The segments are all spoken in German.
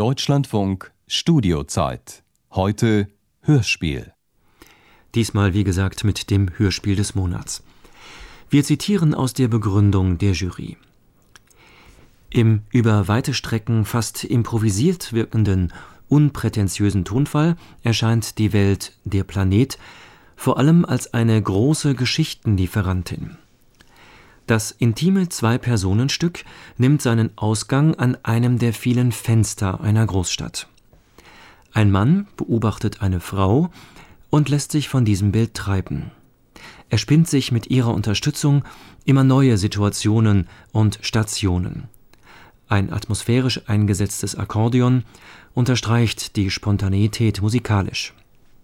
Deutschlandfunk Studiozeit. Heute Hörspiel. Diesmal, wie gesagt, mit dem Hörspiel des Monats. Wir zitieren aus der Begründung der Jury. Im über weite Strecken fast improvisiert wirkenden, unprätentiösen Tonfall erscheint die Welt Der Planet vor allem als eine große Geschichtenlieferantin. Das intime Zwei-Personen-Stück nimmt seinen Ausgang an einem der vielen Fenster einer Großstadt. Ein Mann beobachtet eine Frau und lässt sich von diesem Bild treiben. Er spinnt sich mit ihrer Unterstützung immer neue Situationen und Stationen. Ein atmosphärisch eingesetztes Akkordeon unterstreicht die Spontaneität musikalisch.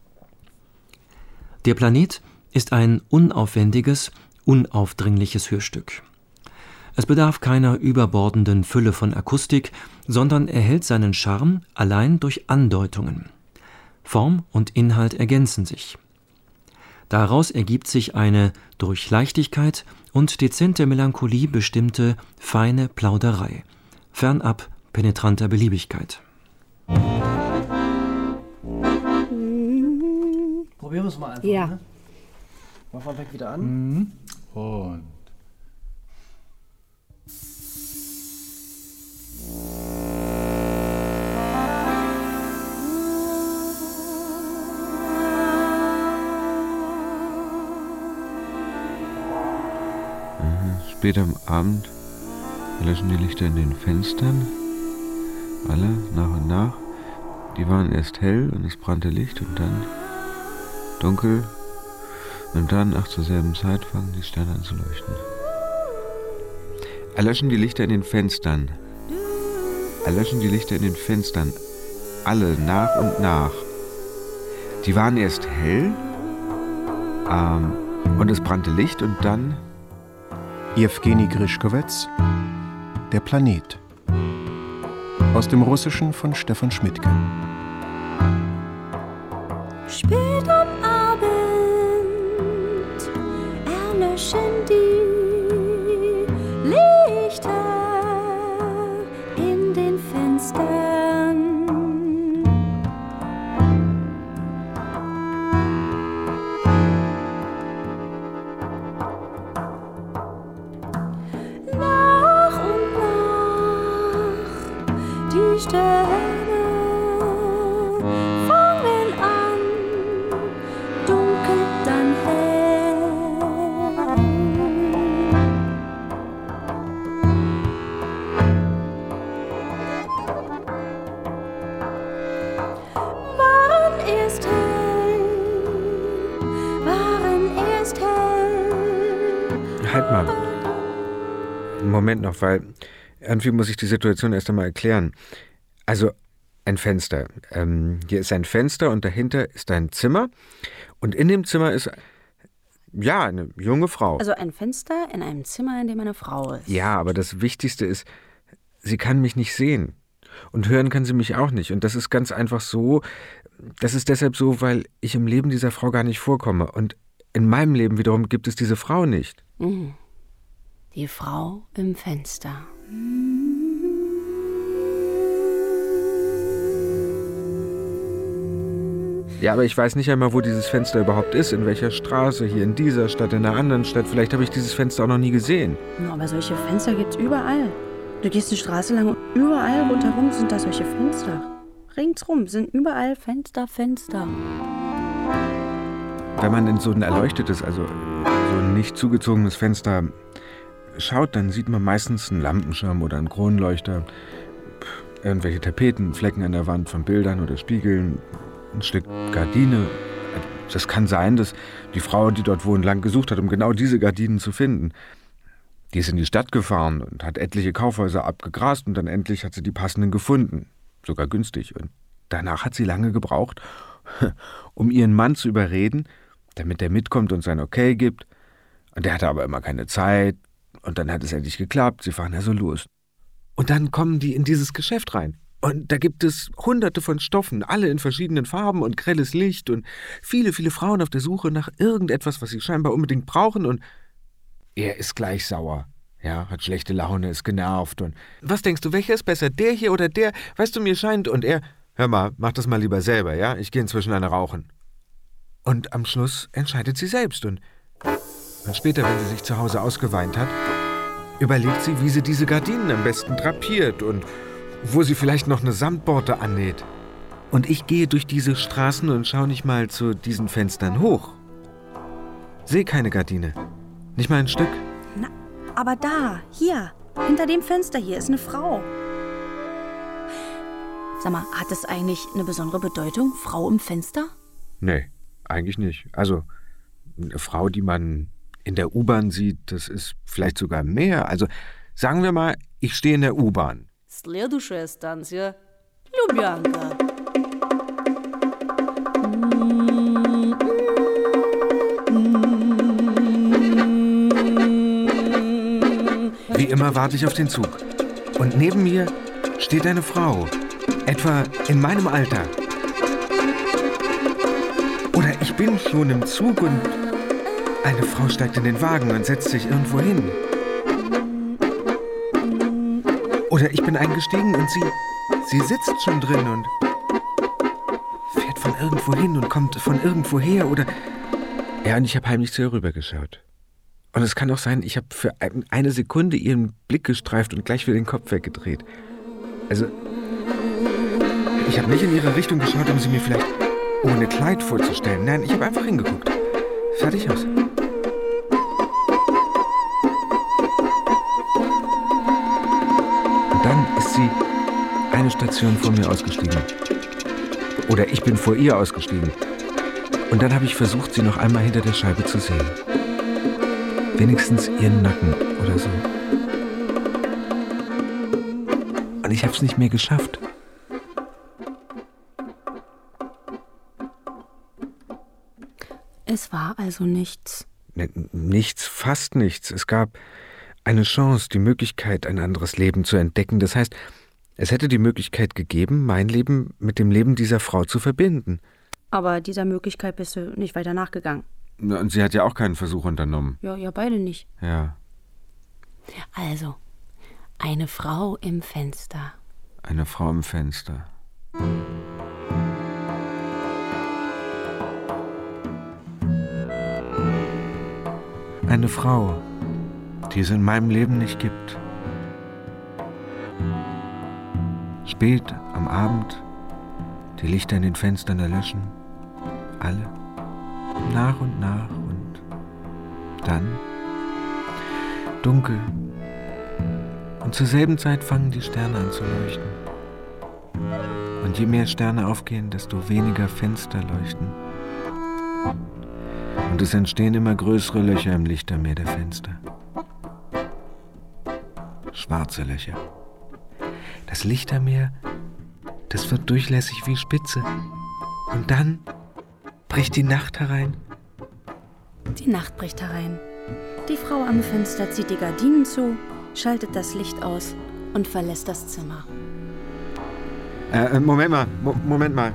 Der Planet ist ein unaufwendiges, unaufdringliches Hörstück. Es bedarf keiner überbordenden Fülle von Akustik, sondern erhält seinen Charme allein durch Andeutungen. Form und Inhalt ergänzen sich. Daraus ergibt sich eine durch Leichtigkeit und dezente Melancholie bestimmte feine Plauderei, fernab penetranter Beliebigkeit. Probieren wir es mal einfach. Ja. Ne? Machen wir weg wieder an. Und spät am Abend löschen die Lichter in den Fenstern. Alle nach und nach. Die waren erst hell und es brannte Licht und dann dunkel. Und dann, zur selben Zeit, fangen die Sterne an zu leuchten. Erlöschen die Lichter in den Fenstern. Erlöschen die Lichter in den Fenstern. Alle nach und nach. Die waren erst hell. Und es brannte Licht und dann... Jewgeni Grischkowetz, Der Planet. Aus dem Russischen von Stefan Schmidtke. Spät am Abend erlöschen die Lichter in den Fenstern. Nach und nach die Sterne Moment noch, weil irgendwie muss ich die Situation erst einmal erklären. Also ein Fenster. Hier ist ein Fenster und dahinter ist ein Zimmer. Und in dem Zimmer ist, eine junge Frau. Also ein Fenster in einem Zimmer, in dem eine Frau ist. Ja, aber das Wichtigste ist, sie kann mich nicht sehen. Und hören kann sie mich auch nicht. Und das ist ganz einfach so, das ist deshalb so, weil ich im Leben dieser Frau gar nicht vorkomme. Und in meinem Leben wiederum gibt es diese Frau nicht. Mhm. Die Frau im Fenster. Ja, aber ich weiß nicht einmal, wo dieses Fenster überhaupt ist. In welcher Straße, hier in dieser Stadt, in einer anderen Stadt. Vielleicht habe ich dieses Fenster auch noch nie gesehen. Ja, aber solche Fenster gibt's überall. Du gehst die Straße lang und überall rundherum sind da solche Fenster. Ringsrum sind überall Fenster. Wenn man in so ein erleuchtetes, also so ein nicht zugezogenes Fenster schaut, dann sieht man meistens einen Lampenschirm oder einen Kronleuchter, irgendwelche Tapeten, Flecken an der Wand von Bildern oder Spiegeln, ein Stück Gardine. Das kann sein, dass die Frau, die dort wohnt, lang gesucht hat, um genau diese Gardinen zu finden. Die ist in die Stadt gefahren und hat etliche Kaufhäuser abgegrast und dann endlich hat sie die passenden gefunden. Sogar günstig. Und danach hat sie lange gebraucht, um ihren Mann zu überreden, damit er mitkommt und sein Okay gibt. Und der hatte aber immer keine Zeit. Und dann hat es endlich geklappt, sie fahren also los. Und dann kommen die in dieses Geschäft rein. Und da gibt es hunderte von Stoffen, alle in verschiedenen Farben und grelles Licht und viele, viele Frauen auf der Suche nach irgendetwas, was sie scheinbar unbedingt brauchen. Und er ist gleich sauer. Ja, hat schlechte Laune, ist genervt und was denkst du, welcher ist besser, der hier oder der? Weißt du, mir scheint und er, hör mal, mach das mal lieber selber, ja? Ich gehe inzwischen eine rauchen. Und am Schluss entscheidet sie selbst und später, wenn sie sich zu Hause ausgeweint hat, überlegt sie, wie sie diese Gardinen am besten drapiert und wo sie vielleicht noch eine Samtborte annäht. Und ich gehe durch diese Straßen und schaue nicht mal zu diesen Fenstern hoch. Sehe keine Gardine. Nicht mal ein Stück. Na, aber da, hier, hinter dem Fenster hier ist eine Frau. Sag mal, hat das eigentlich eine besondere Bedeutung, Frau im Fenster? Nee, eigentlich nicht. Also, eine Frau, die man in der U-Bahn sieht, das ist vielleicht sogar mehr. Also, sagen wir mal, ich stehe in der U-Bahn. Следующая станция Ljubljanka. Wie immer warte ich auf den Zug. Und neben mir steht eine Frau, etwa in meinem Alter. Oder ich bin schon im Zug und eine Frau steigt in den Wagen und setzt sich irgendwo hin. Oder ich bin eingestiegen und sie sitzt schon drin und fährt von irgendwo hin und kommt von irgendwo her. Oder ja, und ich habe heimlich zu ihr rübergeschaut. Und es kann auch sein, ich habe für eine Sekunde ihren Blick gestreift und gleich wieder den Kopf weggedreht. Also, ich habe nicht in ihre Richtung geschaut, um sie mir vielleicht ohne Kleid vorzustellen. Nein, ich habe einfach hingeguckt. Fertig aus. Und dann ist sie eine Station vor mir ausgestiegen. Oder ich bin vor ihr ausgestiegen. Und dann habe ich versucht, sie noch einmal hinter der Scheibe zu sehen. Wenigstens ihren Nacken oder so. Und ich habe es nicht mehr geschafft. Es war also nichts. Nichts, fast nichts. Es gab eine Chance, die Möglichkeit, ein anderes Leben zu entdecken. Das heißt, es hätte die Möglichkeit gegeben, mein Leben mit dem Leben dieser Frau zu verbinden. Aber dieser Möglichkeit bist du nicht weiter nachgegangen. Und sie hat ja auch keinen Versuch unternommen. Ja, beide nicht. Ja. Also, eine Frau im Fenster. Eine Frau im Fenster. Eine Frau, die es in meinem Leben nicht gibt. Spät am Abend, die Lichter in den Fenstern erlöschen. Alle. Nach und nach und dann dunkel. Und zur selben Zeit fangen die Sterne an zu leuchten. Und je mehr Sterne aufgehen, desto weniger Fenster leuchten. Und es entstehen immer größere Löcher im Lichtermeer der Fenster. Schwarze Löcher. Das Lichtermeer, das wird durchlässig wie Spitze. Und dann bricht die Nacht herein. Die Nacht bricht herein. Die Frau am Fenster zieht die Gardinen zu, schaltet das Licht aus und verlässt das Zimmer. Moment mal.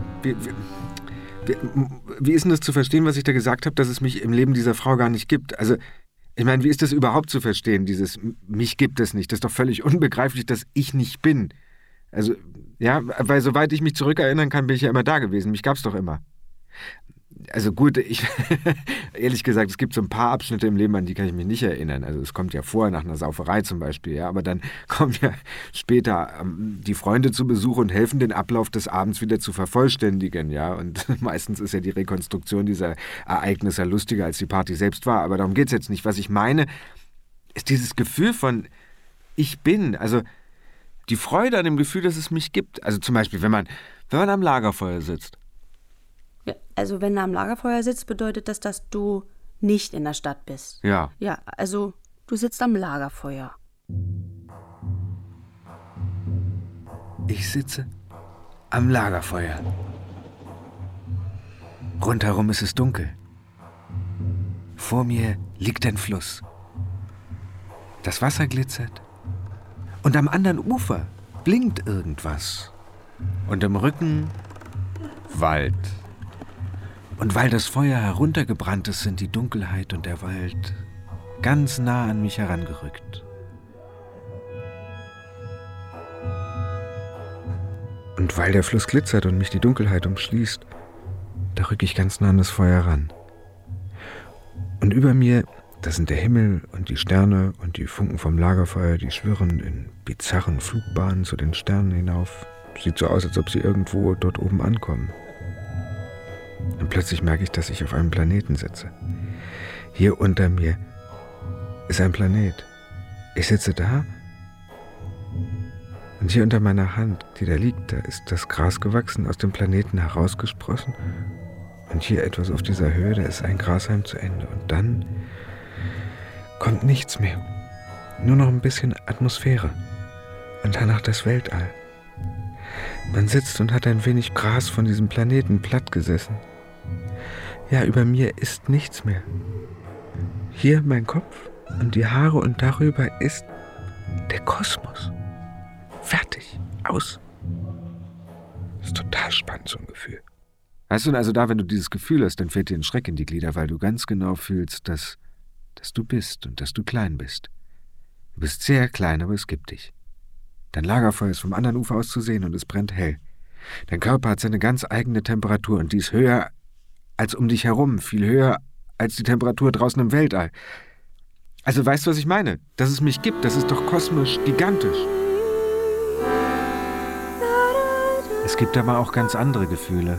Wie ist denn das zu verstehen, was ich da gesagt habe, dass es mich im Leben dieser Frau gar nicht gibt? Also, ich meine, wie ist das überhaupt zu verstehen, dieses mich gibt es nicht? Das ist doch völlig unbegreiflich, dass ich nicht bin. Also, ja, weil soweit ich mich zurückerinnern kann, bin ich ja immer da gewesen. Mich gab's doch immer. Also gut, ehrlich gesagt, es gibt so ein paar Abschnitte im Leben, an die kann ich mich nicht erinnern. Also es kommt ja vor, nach einer Sauferei zum Beispiel, ja, aber dann kommen ja später die Freunde zu Besuch und helfen, den Ablauf des Abends wieder zu vervollständigen, ja. Und meistens ist ja die Rekonstruktion dieser Ereignisse lustiger, als die Party selbst war. Aber darum geht's jetzt nicht. Was ich meine, ist dieses Gefühl von ich bin, also die Freude an dem Gefühl, dass es mich gibt. Also zum Beispiel, wenn man am Lagerfeuer sitzt. Ja, also wenn du am Lagerfeuer sitzt, bedeutet das, dass du nicht in der Stadt bist. Ja. Ja, also du sitzt am Lagerfeuer. Ich sitze am Lagerfeuer. Rundherum ist es dunkel. Vor mir liegt ein Fluss. Das Wasser glitzert. Und am anderen Ufer blinkt irgendwas. Und im Rücken Wald. Und weil das Feuer heruntergebrannt ist, sind die Dunkelheit und der Wald ganz nah an mich herangerückt. Und weil der Fluss glitzert und mich die Dunkelheit umschließt, da rücke ich ganz nah an das Feuer ran. Und über mir, das sind der Himmel und die Sterne und die Funken vom Lagerfeuer, die schwirren in bizarren Flugbahnen zu den Sternen hinauf. Sieht so aus, als ob sie irgendwo dort oben ankommen. Und plötzlich merke ich, dass ich auf einem Planeten sitze. Hier unter mir ist ein Planet. Ich sitze da und hier unter meiner Hand, die da liegt, da ist das Gras gewachsen, aus dem Planeten herausgesprossen. Und hier etwas auf dieser Höhe, da ist ein Grashalm zu Ende. Und dann kommt nichts mehr. Nur noch ein bisschen Atmosphäre. Und danach das Weltall. Man sitzt und hat ein wenig Gras von diesem Planeten platt gesessen. Ja, über mir ist nichts mehr. Hier mein Kopf und die Haare und darüber ist der Kosmos. Fertig. Aus. Das ist total spannend, so ein Gefühl. Weißt du, also da, wenn du dieses Gefühl hast, dann fällt dir ein Schreck in die Glieder, weil du ganz genau fühlst, dass du bist und dass du klein bist. Du bist sehr klein, aber es gibt dich. Dein Lagerfeuer ist vom anderen Ufer aus zu sehen und es brennt hell. Dein Körper hat seine ganz eigene Temperatur und die ist höher als um dich herum, viel höher als die Temperatur draußen im Weltall. Also weißt du, was ich meine? Dass es mich gibt, das ist doch kosmisch gigantisch. Es gibt aber auch ganz andere Gefühle.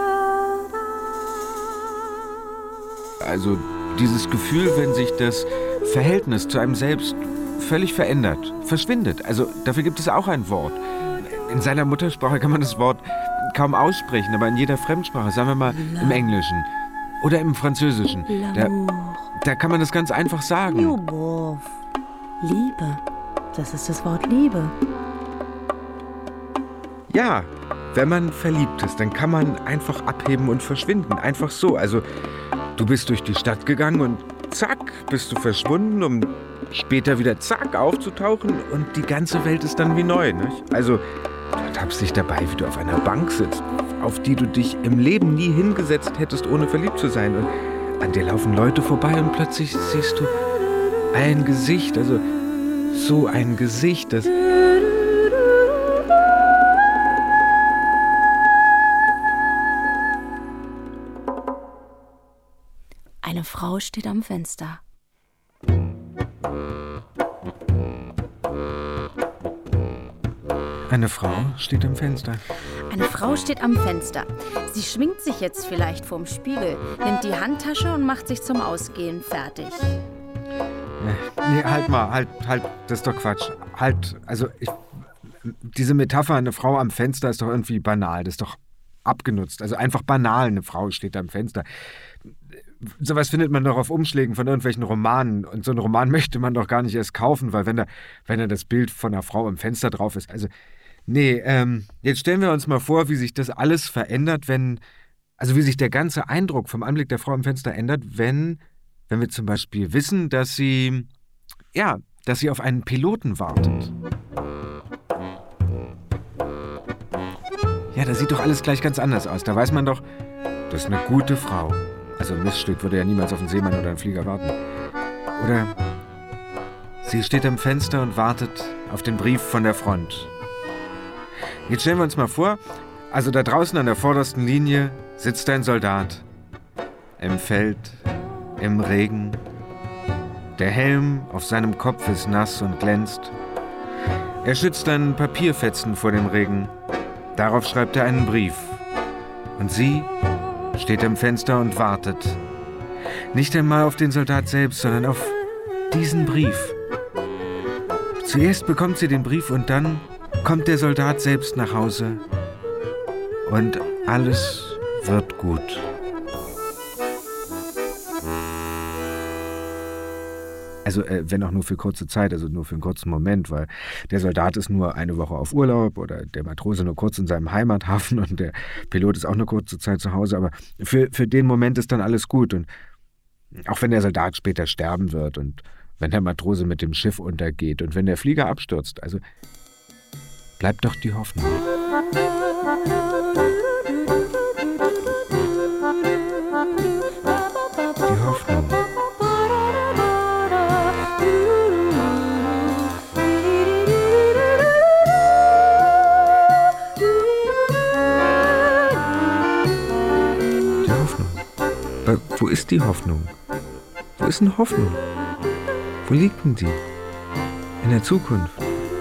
Also dieses Gefühl, wenn sich das Verhältnis zu einem selbst völlig verändert, verschwindet. Also dafür gibt es auch ein Wort. In seiner Muttersprache kann man das Wort kaum aussprechen, aber in jeder Fremdsprache, sagen wir mal im Englischen oder im Französischen, da kann man das ganz einfach sagen. Liebe. Das ist das Wort Liebe. Ja, wenn man verliebt ist, dann kann man einfach abheben und verschwinden. Einfach so. Also du bist durch die Stadt gegangen und zack, bist du verschwunden, um später wieder zack aufzutauchen und die ganze Welt ist dann wie neu. Nicht? Also du ertappst dich dabei, wie du auf einer Bank sitzt, auf die du dich im Leben nie hingesetzt hättest, ohne verliebt zu sein. Und an dir laufen Leute vorbei und plötzlich siehst du ein Gesicht, also so ein Gesicht, das... Eine Frau steht am Fenster. Eine Frau steht am Fenster. Eine Frau steht am Fenster. Sie schminkt sich jetzt vielleicht vorm Spiegel, nimmt die Handtasche und macht sich zum Ausgehen fertig. Nee, halt mal, halt, das ist doch Quatsch. Halt, also diese Metapher, eine Frau am Fenster ist doch irgendwie banal, das ist doch abgenutzt. Also einfach banal, eine Frau steht am Fenster. Sowas findet man doch auf Umschlägen von irgendwelchen Romanen. Und so einen Roman möchte man doch gar nicht erst kaufen, weil wenn da das Bild von einer Frau am Fenster drauf ist. Also, nee, jetzt stellen wir uns mal vor, wie sich das alles verändert, wie sich der ganze Eindruck vom Anblick der Frau am Fenster ändert, wenn wir zum Beispiel wissen, dass sie auf einen Piloten wartet. Ja, da sieht doch alles gleich ganz anders aus. Da weiß man doch, das ist eine gute Frau. Also ein Missstück würde ja niemals auf einen Seemann oder einen Flieger warten. Oder sie steht am Fenster und wartet auf den Brief von der Front. Jetzt stellen wir uns mal vor, also da draußen an der vordersten Linie sitzt ein Soldat. Im Feld, im Regen. Der Helm auf seinem Kopf ist nass und glänzt. Er schützt einen Papierfetzen vor dem Regen. Darauf schreibt er einen Brief. Und sie steht am Fenster und wartet. Nicht einmal auf den Soldat selbst, sondern auf diesen Brief. Zuerst bekommt sie den Brief und dann kommt der Soldat selbst nach Hause. Und alles wird gut. Also wenn auch nur für kurze Zeit, also nur für einen kurzen Moment, weil der Soldat ist nur eine Woche auf Urlaub oder der Matrose nur kurz in seinem Heimathafen und der Pilot ist auch nur kurze Zeit zu Hause, aber für den Moment ist dann alles gut und auch wenn der Soldat später sterben wird und wenn der Matrose mit dem Schiff untergeht und wenn der Flieger abstürzt, also bleibt doch die Hoffnung. Die Hoffnung. Aber wo ist die Hoffnung? Wo ist denn Hoffnung? Wo liegt denn die? In der Zukunft.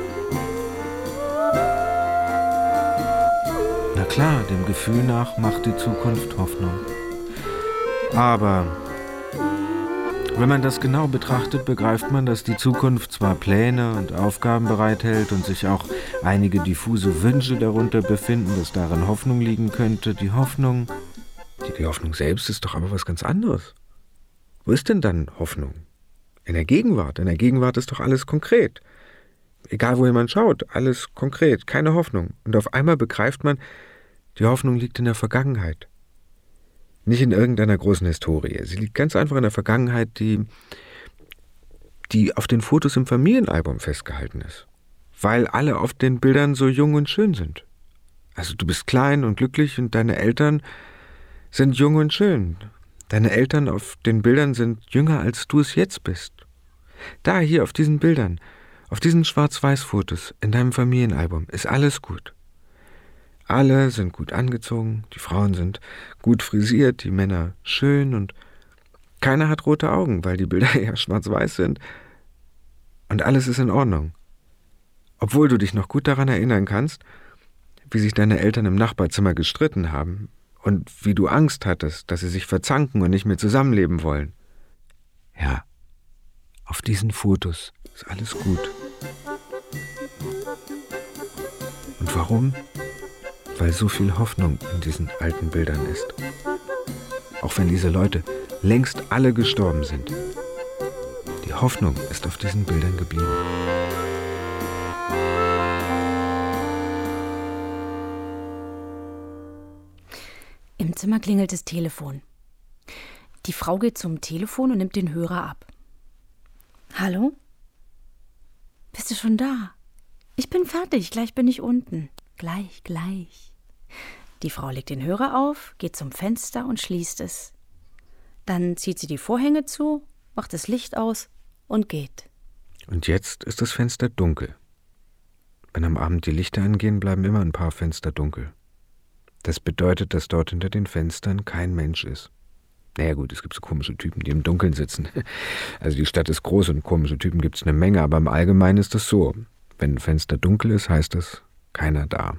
Na klar, dem Gefühl nach macht die Zukunft Hoffnung. Aber wenn man das genau betrachtet, begreift man, dass die Zukunft zwar Pläne und Aufgaben bereithält und sich auch einige diffuse Wünsche darunter befinden, dass darin Hoffnung liegen könnte. Die Hoffnung selbst ist doch aber was ganz anderes. Wo ist denn dann Hoffnung? In der Gegenwart. In der Gegenwart ist doch alles konkret. Egal, wohin man schaut, alles konkret, keine Hoffnung. Und auf einmal begreift man, die Hoffnung liegt in der Vergangenheit. Nicht in irgendeiner großen Historie. Sie liegt ganz einfach in der Vergangenheit, die auf den Fotos im Familienalbum festgehalten ist. Weil alle auf den Bildern so jung und schön sind. Also du bist klein und glücklich und deine Eltern sind jung und schön. Deine Eltern auf den Bildern sind jünger, als du es jetzt bist. Da, hier auf diesen Bildern, auf diesen Schwarz-Weiß-Fotos in deinem Familienalbum ist alles gut. Alle sind gut angezogen, die Frauen sind gut frisiert, die Männer schön und keiner hat rote Augen, weil die Bilder ja schwarz-weiß sind. Und alles ist in Ordnung. Obwohl du dich noch gut daran erinnern kannst, wie sich deine Eltern im Nachbarzimmer gestritten haben und wie du Angst hattest, dass sie sich verzanken und nicht mehr zusammenleben wollen. Ja, auf diesen Fotos ist alles gut. Und warum? Weil so viel Hoffnung in diesen alten Bildern ist. Auch wenn diese Leute längst alle gestorben sind. Die Hoffnung ist auf diesen Bildern geblieben. Im Zimmer klingelt das Telefon. Die Frau geht zum Telefon und nimmt den Hörer ab. Hallo? Bist du schon da? Ich bin fertig, gleich bin ich unten. Gleich. Die Frau legt den Hörer auf, geht zum Fenster und schließt es. Dann zieht sie die Vorhänge zu, macht das Licht aus und geht. Und jetzt ist das Fenster dunkel. Wenn am Abend die Lichter angehen, bleiben immer ein paar Fenster dunkel. Das bedeutet, dass dort hinter den Fenstern kein Mensch ist. Naja gut, es gibt so komische Typen, die im Dunkeln sitzen. Also die Stadt ist groß und komische Typen gibt es eine Menge, aber im Allgemeinen ist das so. Wenn ein Fenster dunkel ist, heißt das keiner da.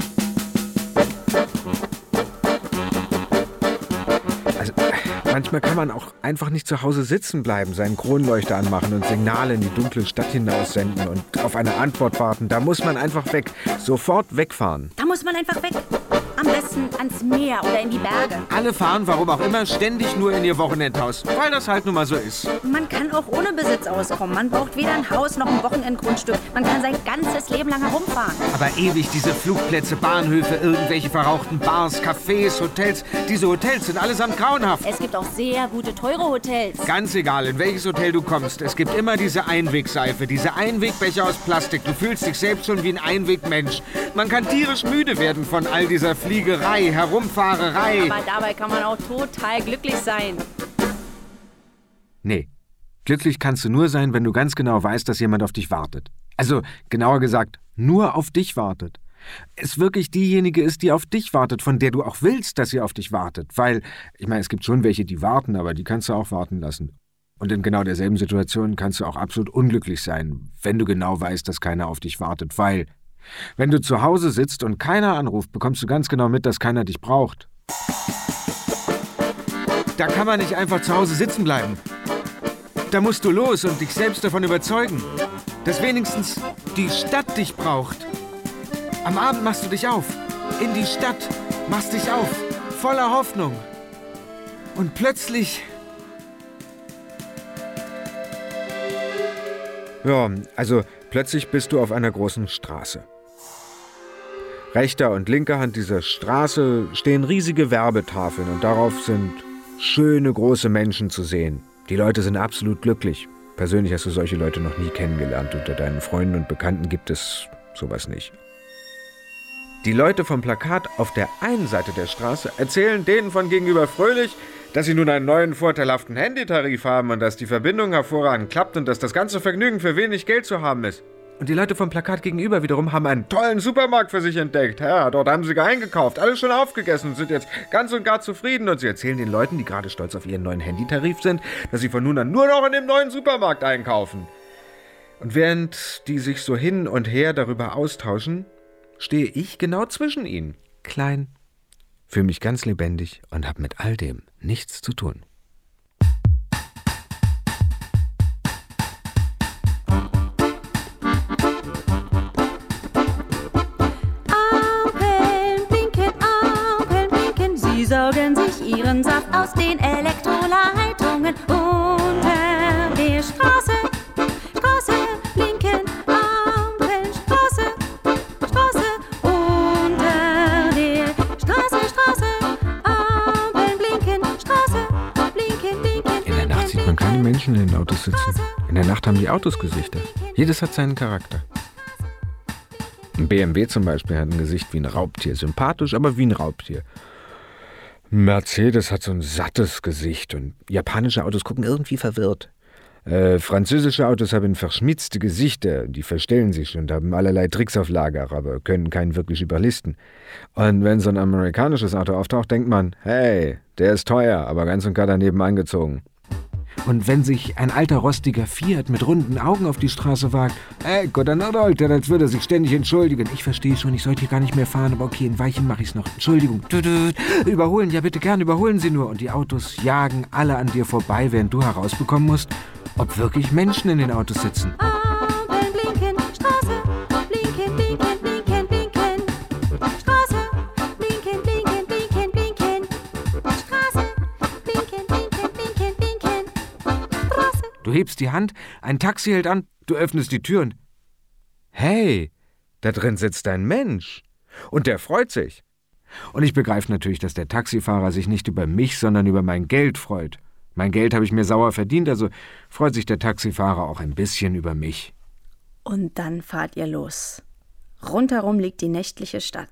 Also manchmal kann man auch einfach nicht zu Hause sitzen bleiben, seinen Kronleuchter anmachen und Signale in die dunkle Stadt hinaussenden und auf eine Antwort warten. Da muss man einfach weg. Sofort wegfahren. Da muss man einfach weg. Am besten ans Meer oder in die Berge. Alle fahren, warum auch immer, ständig nur in ihr Wochenendhaus, weil das halt nun mal so ist. Man kann auch ohne Besitz auskommen. Man braucht weder ein Haus noch ein Wochenendgrundstück. Man kann sein ganzes Leben lang herumfahren. Aber ewig diese Flugplätze, Bahnhöfe, irgendwelche verrauchten Bars, Cafés, Hotels. Diese Hotels sind allesamt grauenhaft. Es gibt auch sehr gute, teure Hotels. Ganz egal, in welches Hotel du kommst. Es gibt immer diese Einwegseife, diese Einwegbecher aus Plastik. Du fühlst dich selbst schon wie ein Einwegmensch. Man kann tierisch müde werden von all dieser Fliegerei, Herumfahrerei. Aber dabei kann man auch total glücklich sein. Nee, glücklich kannst du nur sein, wenn du ganz genau weißt, dass jemand auf dich wartet. Also, genauer gesagt, nur auf dich wartet. Es wirklich diejenige ist, die auf dich wartet, von der du auch willst, dass sie auf dich wartet. Weil, ich meine, es gibt schon welche, die warten, aber die kannst du auch warten lassen. Und in genau derselben Situation kannst du auch absolut unglücklich sein, wenn du genau weißt, dass keiner auf dich wartet. Weil, wenn du zu Hause sitzt und keiner anruft, bekommst du ganz genau mit, dass keiner dich braucht. Da kann man nicht einfach zu Hause sitzen bleiben. Da musst du los und dich selbst davon überzeugen, dass wenigstens die Stadt dich braucht. Am Abend machst du dich auf, in die Stadt, machst dich auf, voller Hoffnung. Und plötzlich... Ja, also plötzlich bist du auf einer großen Straße. Rechter und linker Hand dieser Straße stehen riesige Werbetafeln und darauf sind schöne große Menschen zu sehen. Die Leute sind absolut glücklich. Persönlich hast du solche Leute noch nie kennengelernt. Unter deinen Freunden und Bekannten gibt es sowas nicht. Die Leute vom Plakat auf der einen Seite der Straße erzählen denen von gegenüber fröhlich, dass sie nun einen neuen vorteilhaften Handytarif haben und dass die Verbindung hervorragend klappt und dass das ganze Vergnügen für wenig Geld zu haben ist. Und die Leute vom Plakat gegenüber wiederum haben einen tollen Supermarkt für sich entdeckt. Ja, dort haben sie eingekauft, alles schon aufgegessen und sind jetzt ganz und gar zufrieden. Und sie erzählen den Leuten, die gerade stolz auf ihren neuen Handytarif sind, dass sie von nun an nur noch in dem neuen Supermarkt einkaufen. Und während die sich so hin und her darüber austauschen, stehe ich genau zwischen ihnen. Klein, fühle mich ganz lebendig und habe mit all dem nichts zu tun. Sie saugen sich ihren Saft aus den Elektroleitungen unter der Straße. Straße, blinken, Ampeln, Straße, Straße, unter der Straße, Straße, Ampeln, blinken, Straße, blinken, blinken. In der Nacht sieht man keine Menschen in den Autos sitzen. In der Nacht haben die Autos Gesichter. Jedes hat seinen Charakter. Ein BMW zum Beispiel hat ein Gesicht wie ein Raubtier. Sympathisch, aber wie ein Raubtier. Mercedes hat so ein sattes Gesicht und japanische Autos gucken irgendwie verwirrt. Französische Autos haben verschmitzte Gesichter, die verstellen sich und haben allerlei Tricks auf Lager, aber können keinen wirklich überlisten. Und wenn so ein amerikanisches Auto auftaucht, denkt man, hey, der ist teuer, aber ganz und gar daneben angezogen. Und wenn sich ein alter, rostiger Fiat mit runden Augen auf die Straße wagt, ey, Gott, dann rollt er, als würde er sich ständig entschuldigen. Ich verstehe schon, ich sollte hier gar nicht mehr fahren, aber okay, ein Weilchen mache ich's noch. Entschuldigung. Überholen, ja bitte gern, überholen Sie nur. Und die Autos jagen alle an dir vorbei, während du herausbekommen musst, ob wirklich Menschen in den Autos sitzen. Ampeln, blinken, Straße, blinken, blinken, blinken, blinken. Straße, blinken, blinken, blinken, blinken. Straße, blinken, blinken, blinken, blinken. Straße. Du hebst die Hand, ein Taxi hält an, du öffnest die Tür und hey, da drin sitzt ein Mensch. Und der freut sich. Und ich begreife natürlich, dass der Taxifahrer sich nicht über mich, sondern über mein Geld freut. Mein Geld habe ich mir sauer verdient, also freut sich der Taxifahrer auch ein bisschen über mich. Und dann fahrt ihr los. Rundherum liegt die nächtliche Stadt.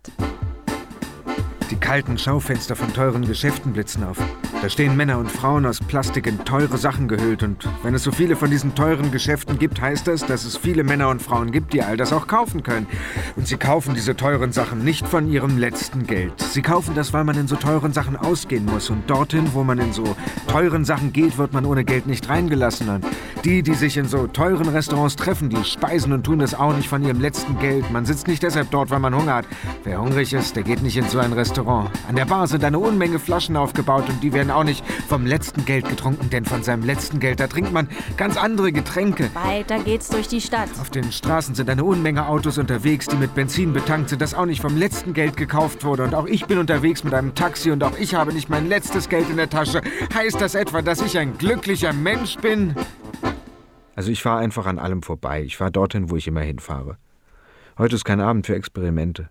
Die kalten Schaufenster von teuren Geschäften blitzen auf. Da stehen Männer und Frauen aus Plastik in teure Sachen gehüllt. Und wenn es so viele von diesen teuren Geschäften gibt, heißt das, dass es viele Männer und Frauen gibt, die all das auch kaufen können. Und sie kaufen diese teuren Sachen nicht von ihrem letzten Geld. Sie kaufen das, weil man in so teuren Sachen ausgehen muss. Und dorthin, wo man in so teuren Sachen geht, wird man ohne Geld nicht reingelassen. Und die sich in so teuren Restaurants treffen, die speisen und tun das auch nicht von ihrem letzten Geld. Man sitzt nicht deshalb dort, weil man Hunger hat. Wer hungrig ist, der geht nicht in so ein Restaurant. An der Bar sind eine Unmenge Flaschen aufgebaut und die werden auch nicht vom letzten Geld getrunken, denn von seinem letzten Geld, da trinkt man ganz andere Getränke. Weiter geht's durch die Stadt. Auf den Straßen sind eine Unmenge Autos unterwegs, die mit Benzin betankt sind, das auch nicht vom letzten Geld gekauft wurde. Und auch ich bin unterwegs mit einem Taxi und auch ich habe nicht mein letztes Geld in der Tasche. Heißt das etwa, dass ich ein glücklicher Mensch bin? Also ich fahre einfach an allem vorbei. Ich fahre dorthin, wo ich immer hinfahre. Heute ist kein Abend für Experimente.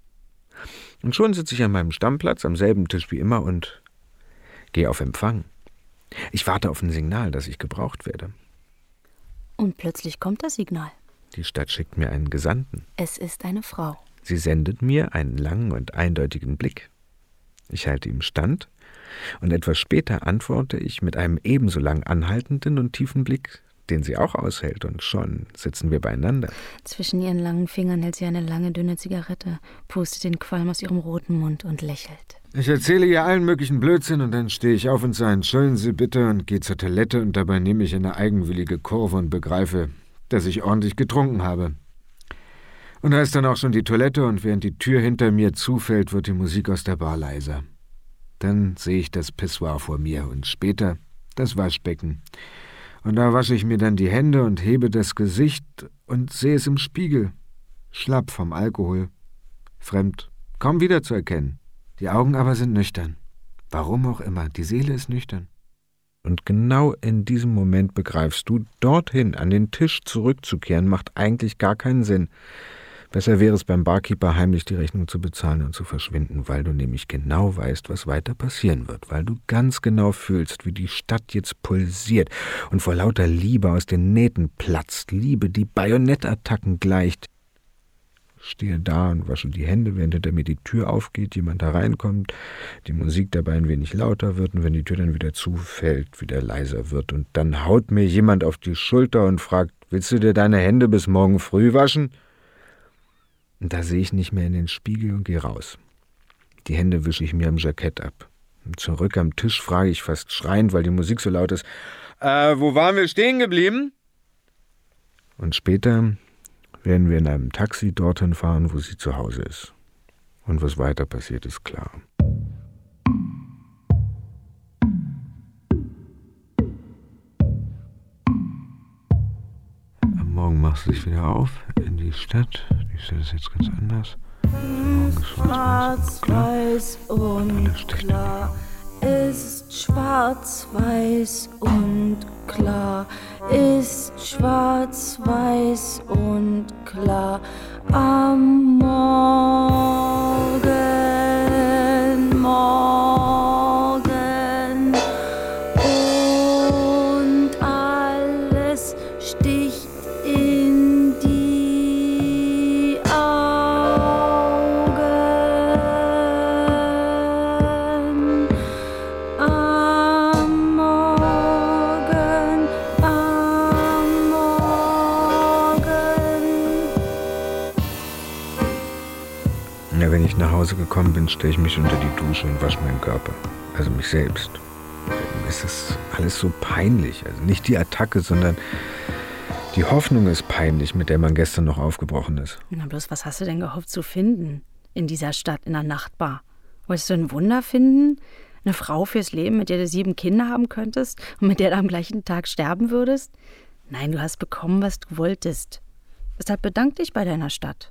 Und schon sitze ich an meinem Stammplatz am selben Tisch wie immer und gehe auf Empfang. Ich warte auf ein Signal, dass ich gebraucht werde. Und plötzlich kommt das Signal. Die Stadt schickt mir einen Gesandten. Es ist eine Frau. Sie sendet mir einen langen und eindeutigen Blick. Ich halte ihm stand und etwas später antworte ich mit einem ebenso lang anhaltenden und tiefen Blick, den sie auch aushält, und schon sitzen wir beieinander. Zwischen ihren langen Fingern hält sie eine lange, dünne Zigarette, pustet den Qualm aus ihrem roten Mund und lächelt. Ich erzähle ihr allen möglichen Blödsinn und dann stehe ich auf und sage, entschuldigen Sie bitte, und gehe zur Toilette und dabei nehme ich eine eigenwillige Kurve und begreife, dass ich ordentlich getrunken habe. Und da ist dann auch schon die Toilette und während die Tür hinter mir zufällt, wird die Musik aus der Bar leiser. Dann sehe ich das Pissoir vor mir und später das Waschbecken. Und da wasche ich mir dann die Hände und hebe das Gesicht und sehe es im Spiegel. Schlapp vom Alkohol. Fremd. Kaum wiederzuerkennen. Die Augen aber sind nüchtern. Warum auch immer, die Seele ist nüchtern. Und genau in diesem Moment begreifst du, dorthin an den Tisch zurückzukehren, macht eigentlich gar keinen Sinn. Besser wäre es beim Barkeeper heimlich die Rechnung zu bezahlen und zu verschwinden, weil du nämlich genau weißt, was weiter passieren wird, weil du ganz genau fühlst, wie die Stadt jetzt pulsiert und vor lauter Liebe aus den Nähten platzt, Liebe, die Bajonettattacken gleicht. Ich stehe da und wasche die Hände, während hinter mir die Tür aufgeht, jemand hereinkommt, die Musik dabei ein wenig lauter wird und wenn die Tür dann wieder zufällt, wieder leiser wird und dann haut mir jemand auf die Schulter und fragt, Willst du dir deine Hände bis morgen früh waschen? Und da sehe ich nicht mehr in den Spiegel und gehe raus. Die Hände wische ich mir am Jackett ab. Und zurück am Tisch frage ich fast schreiend, weil die Musik so laut ist, wo waren wir stehen geblieben? Und später werden wir in einem Taxi dorthin fahren, wo sie zu Hause ist. Und was weiter passiert, ist klar. Am Morgen machst du dich wieder auf in die Stadt. Die Stadt ist jetzt ganz anders. Schwarz-weiß und klar ist schwarz-weiß und klar ist schwarz-weiß und klar am Morgen und alles sticht in die Augen am Morgen. Ja, wenn ich nach Hause gekommen bin, stelle ich mich unter die Dusche und wasche meinen Körper. Also mich selbst. Es ist alles so peinlich. Also nicht die Attacke, sondern die Hoffnung ist peinlich, mit der man gestern noch aufgebrochen ist. Na bloß, was hast du denn gehofft zu finden in dieser Stadt, in der Nachtbar? Wolltest du ein Wunder finden? Eine Frau fürs Leben, mit der du 7 Kinder haben könntest und mit der du am gleichen Tag sterben würdest? Nein, du hast bekommen, was du wolltest. Deshalb bedank dich bei deiner Stadt.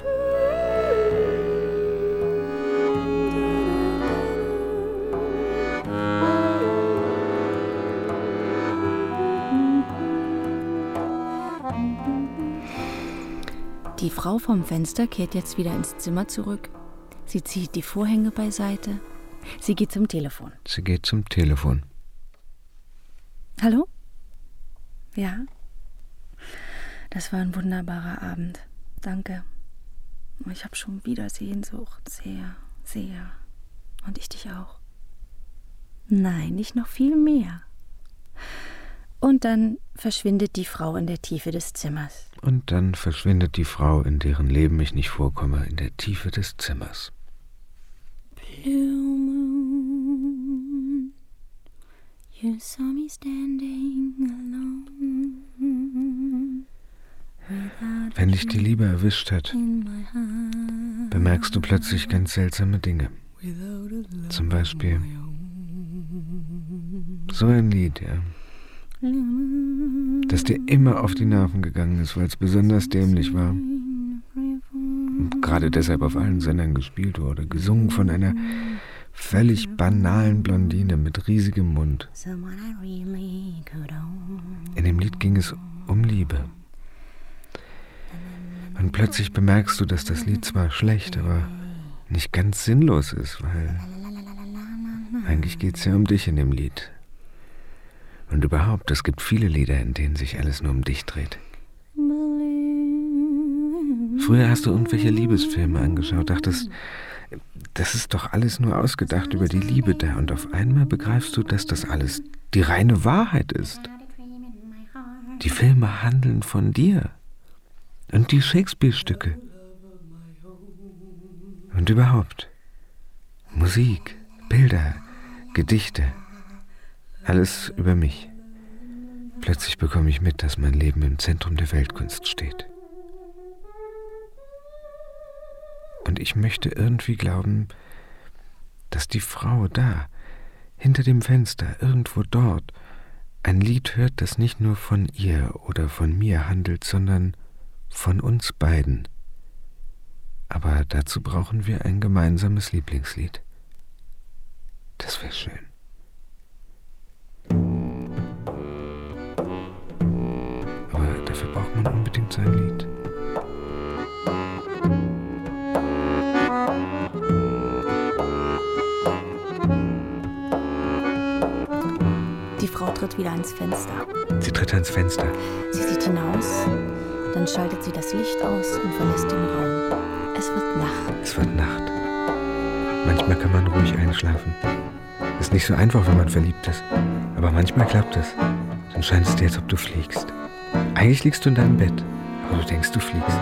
Die Frau vom Fenster kehrt jetzt wieder ins Zimmer zurück. Sie zieht die Vorhänge beiseite. Sie geht zum Telefon. Hallo? Ja? Das war ein wunderbarer Abend. Danke. Ich habe schon wieder Sehnsucht. Sehr, sehr. Und ich dich auch. Nein, nicht noch viel mehr. Und dann verschwindet die Frau in der Tiefe des Zimmers. Und dann verschwindet die Frau, in deren Leben ich nicht vorkomme, in der Tiefe des Zimmers. Blue moon, you saw me standing alone. Wenn dich die Liebe erwischt hat, bemerkst du plötzlich ganz seltsame Dinge. Zum Beispiel so ein Lied, ja, das dir immer auf die Nerven gegangen ist, weil es besonders dämlich war. Und gerade deshalb auf allen Sendern gespielt wurde, gesungen von einer völlig banalen Blondine mit riesigem Mund. In dem Lied ging es um Liebe. Und plötzlich bemerkst du, dass das Lied zwar schlecht, aber nicht ganz sinnlos ist, weil eigentlich geht es ja um dich in dem Lied. Und überhaupt, es gibt viele Lieder, in denen sich alles nur um dich dreht. Früher hast du irgendwelche Liebesfilme angeschaut, dachtest, das ist doch alles nur ausgedacht über die Liebe da. Und auf einmal begreifst du, dass das alles die reine Wahrheit ist. Die Filme handeln von dir. Und die Shakespeare-Stücke. Und überhaupt. Musik, Bilder, Gedichte. Alles über mich. Plötzlich bekomme ich mit, dass mein Leben im Zentrum der Weltkunst steht. Und ich möchte irgendwie glauben, dass die Frau da, hinter dem Fenster, irgendwo dort, ein Lied hört, das nicht nur von ihr oder von mir handelt, sondern von uns beiden. Aber dazu brauchen wir ein gemeinsames Lieblingslied. Das wäre schön. Aber dafür braucht man unbedingt sein Lied. Die Frau tritt wieder ans Fenster. Sie tritt ans Fenster. Sie sieht hinaus, dann schaltet sie das Licht aus und verlässt den Raum. Es wird Nacht. Es wird Nacht. Manchmal kann man ruhig einschlafen. Ist nicht so einfach, wenn man verliebt ist. Aber manchmal klappt es. Dann scheint es dir, als ob du fliegst. Eigentlich liegst du in deinem Bett, aber du denkst, du fliegst.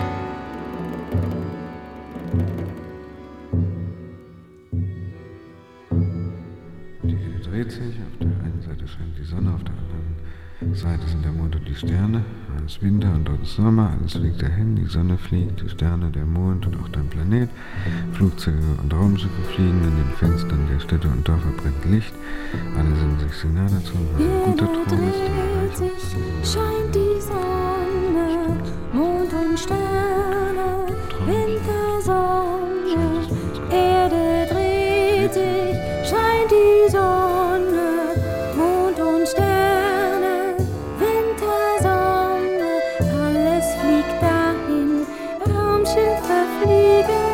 Die dreht sich. Auf der einen Seite scheint die Sonne, auf der anderen Seite sind der Mond und die Sterne. Alles Winter und dort ist Sommer, alles fliegt dahin. Die Sonne fliegt, die Sterne, der Mond und auch dein Planet. Flugzeuge und Raumschiffe fliegen, in den Fenstern der Städte und Dörfer brennt Licht. Alle senden sich Signale zu, weil ein guter Traum ist da erreicht. Scheint die Sonne, Mond und Sterne, Wintersonne, Erde dreht sich, scheint die Sonne, Mond und Sterne, Wintersonne, alles fliegt dahin, Raumschiffe fliegen,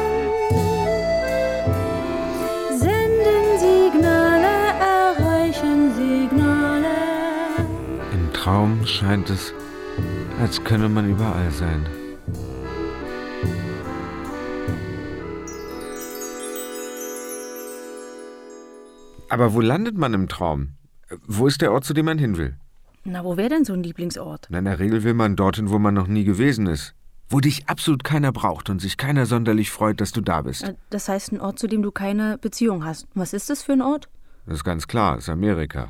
senden Signale, erreichen Signale. Im Traum scheint es, als könne man überall sein. Aber wo landet man im Traum? Wo ist der Ort, zu dem man hin will? Na, wo wäre denn so ein Lieblingsort? In der Regel will man dorthin, wo man noch nie gewesen ist. Wo dich absolut keiner braucht und sich keiner sonderlich freut, dass du da bist. Das heißt, ein Ort, zu dem du keine Beziehung hast. Was ist das für ein Ort? Das ist ganz klar, ist Amerika.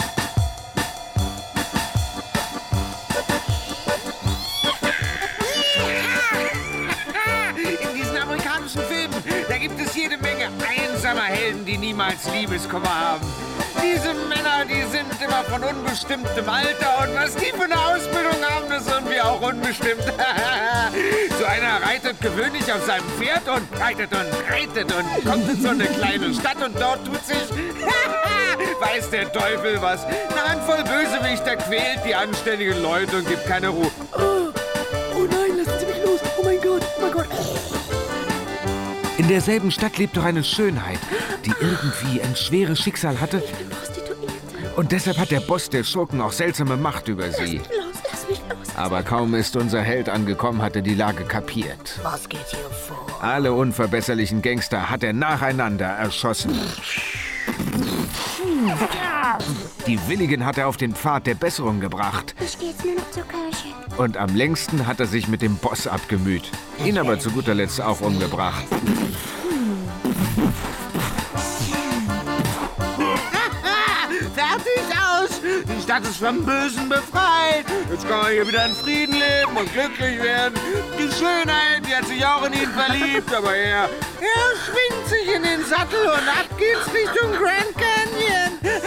In diesen amerikanischen Filmen, da gibt es jede Menge einsamer Helden, die niemals Liebeskummer haben. Diese Männer, die sind immer von unbestimmtem Alter und was die für eine Ausbildung haben, das ist irgendwie auch unbestimmt. So einer reitet gewöhnlich auf seinem Pferd und reitet und kommt in so eine kleine Stadt und dort tut sich, weiß der Teufel was. Eine Handvoll Bösewichter quält die anständigen Leute und gibt keine Ruhe. Oh nein, lassen Sie mich los. Oh mein Gott, oh mein Gott. In derselben Stadt lebt doch eine Schönheit, die irgendwie ein schweres Schicksal hatte. Und deshalb hat der Boss der Schurken auch seltsame Macht über sie. Lass mich los. Aber kaum ist unser Held angekommen, hat er die Lage kapiert. Was geht hier vor? Alle unverbesserlichen Gangster hat er nacheinander erschossen. Die Willigen hat er auf den Pfad der Besserung gebracht. Ich geh jetzt nur noch zur Kirche. Und am längsten hat er sich mit dem Boss abgemüht. Ihn aber zu guter Letzt auch umgebracht. Fertig aus! Die Stadt ist vom Bösen befreit. Jetzt kann man hier wieder in Frieden leben und glücklich werden. Die Schönheit, die hat sich auch in ihn verliebt, aber er schwingt sich in den Sattel und ab geht's Richtung Grand Canyon.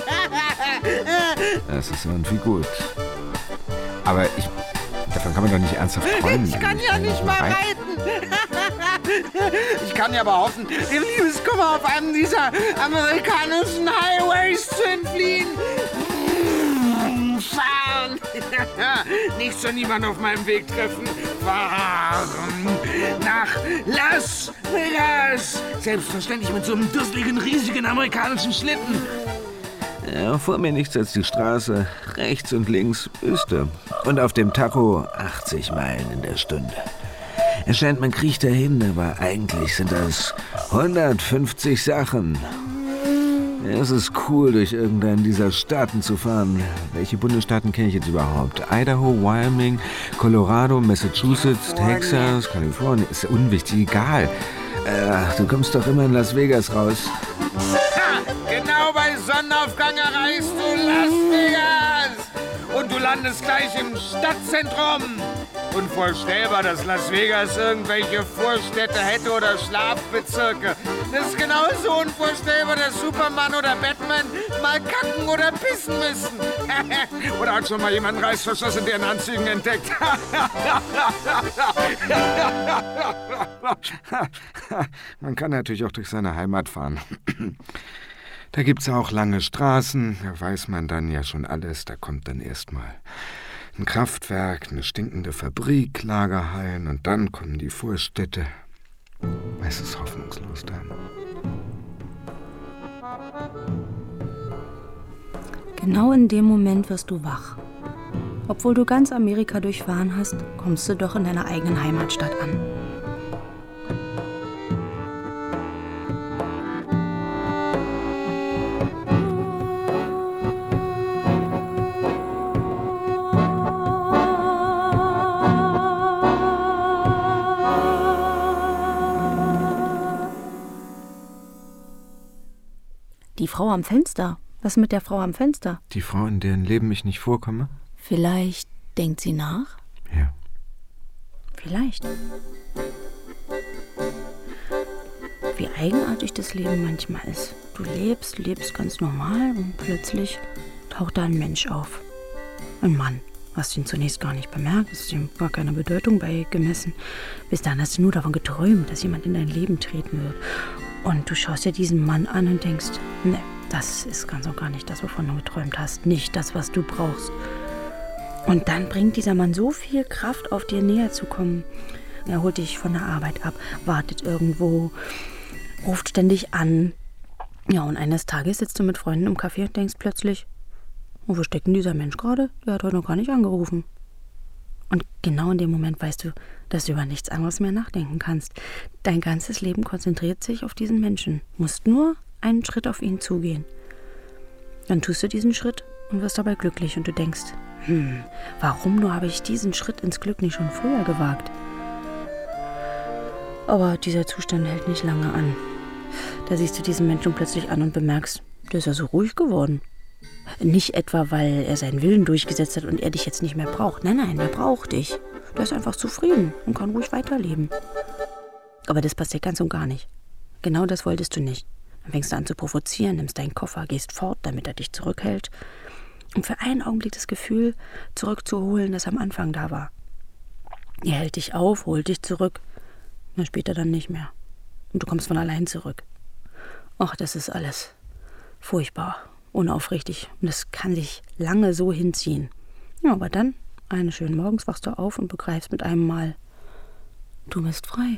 Das ist irgendwie gut. Aber davon kann man doch nicht ernsthaft träumen. Ich kann ja nicht mal reiten. Ich kann ja behaupten, dem Liebeskummer auf einem dieser amerikanischen Highways zu entfliehen. Fahren. Nichts und niemand auf meinem Weg treffen. Fahren. Nach Las Vegas. Selbstverständlich mit so einem dusseligen, riesigen amerikanischen Schlitten. Ja, vor mir nichts als die Straße, rechts und links Wüste. Und auf dem Tacho 80 Meilen in der Stunde. Es scheint, man kriecht dahin, aber eigentlich sind das 150 Sachen. Ja, es ist cool, durch irgendeinen dieser Staaten zu fahren. Welche Bundesstaaten kenne ich jetzt überhaupt? Idaho, Wyoming, Colorado, Massachusetts, Texas, Kalifornien. Ist ja unwichtig, egal. Du kommst doch immer in Las Vegas raus. Genau bei Sonnenaufgang erreichst du Las Vegas. Und du landest gleich im Stadtzentrum. Unvorstellbar, dass Las Vegas irgendwelche Vorstädte hätte oder Schlafbezirke. Das ist genauso unvorstellbar, dass Superman oder Batman mal kacken oder pissen müssen. Oder hat schon mal jemand einen Reißverschluss in deren Anzügen entdeckt? Man kann natürlich auch durch seine Heimat fahren. Da gibt's auch lange Straßen, da weiß man dann ja schon alles. Da kommt dann erstmal ein Kraftwerk, eine stinkende Fabrik, Lagerhallen und dann kommen die Vorstädte. Es ist hoffnungslos da. Genau in dem Moment wirst du wach. Obwohl du ganz Amerika durchfahren hast, kommst du doch in deiner eigenen Heimatstadt an. Die Frau am Fenster. Was mit der Frau am Fenster? Die Frau, in deren Leben ich nicht vorkomme? Vielleicht denkt sie nach? Ja. Vielleicht. Wie eigenartig das Leben manchmal ist. Du lebst ganz normal und plötzlich taucht da ein Mensch auf. Ein Mann. Hast ihn zunächst gar nicht bemerkt, hast ihm gar keine Bedeutung beigemessen. Bis dann hast du nur davon geträumt, dass jemand in dein Leben treten wird. Und du schaust dir diesen Mann an und denkst, ne, das ist ganz und gar nicht das, wovon du geträumt hast. Nicht das, was du brauchst. Und dann bringt dieser Mann so viel Kraft, auf dir näher zu kommen. Er holt dich von der Arbeit ab, wartet irgendwo, ruft ständig an. Ja, und eines Tages sitzt du mit Freunden im Café und denkst plötzlich, wo steckt denn dieser Mensch gerade? Der hat heute noch gar nicht angerufen. Und genau in dem Moment weißt du, dass du über nichts anderes mehr nachdenken kannst. Dein ganzes Leben konzentriert sich auf diesen Menschen. Du musst nur einen Schritt auf ihn zugehen. Dann tust du diesen Schritt und wirst dabei glücklich und du denkst, warum nur habe ich diesen Schritt ins Glück nicht schon früher gewagt? Aber dieser Zustand hält nicht lange an. Da siehst du diesen Menschen plötzlich an und bemerkst, der ist ja so ruhig geworden. Nicht etwa, weil er seinen Willen durchgesetzt hat und er dich jetzt nicht mehr braucht. Nein, er braucht dich. Der ist einfach zufrieden und kann ruhig weiterleben. Aber das passiert ganz und gar nicht. Genau das wolltest du nicht. Dann fängst du an zu provozieren, nimmst deinen Koffer, gehst fort, damit er dich zurückhält. Und für einen Augenblick das Gefühl zurückzuholen, das am Anfang da war. Er hält dich auf, holt dich zurück. Und später dann nicht mehr. Und du kommst von allein zurück. Ach, das ist alles furchtbar, unaufrichtig. Und das kann sich lange so hinziehen. Ja, aber dann, eines schönen Morgens, wachst du auf und begreifst mit einem Mal, du bist frei.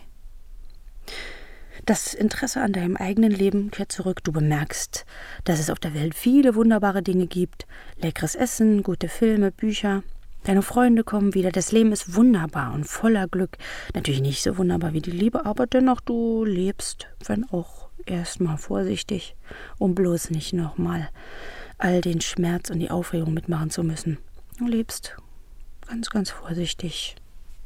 Das Interesse an deinem eigenen Leben kehrt zurück. Du bemerkst, dass es auf der Welt viele wunderbare Dinge gibt. Leckeres Essen, gute Filme, Bücher. Deine Freunde kommen wieder. Das Leben ist wunderbar und voller Glück. Natürlich nicht so wunderbar wie die Liebe, aber dennoch, du lebst, wenn auch erstmal vorsichtig, um bloß nicht nochmal all den Schmerz und die Aufregung mitmachen zu müssen. Du lebst ganz, ganz vorsichtig.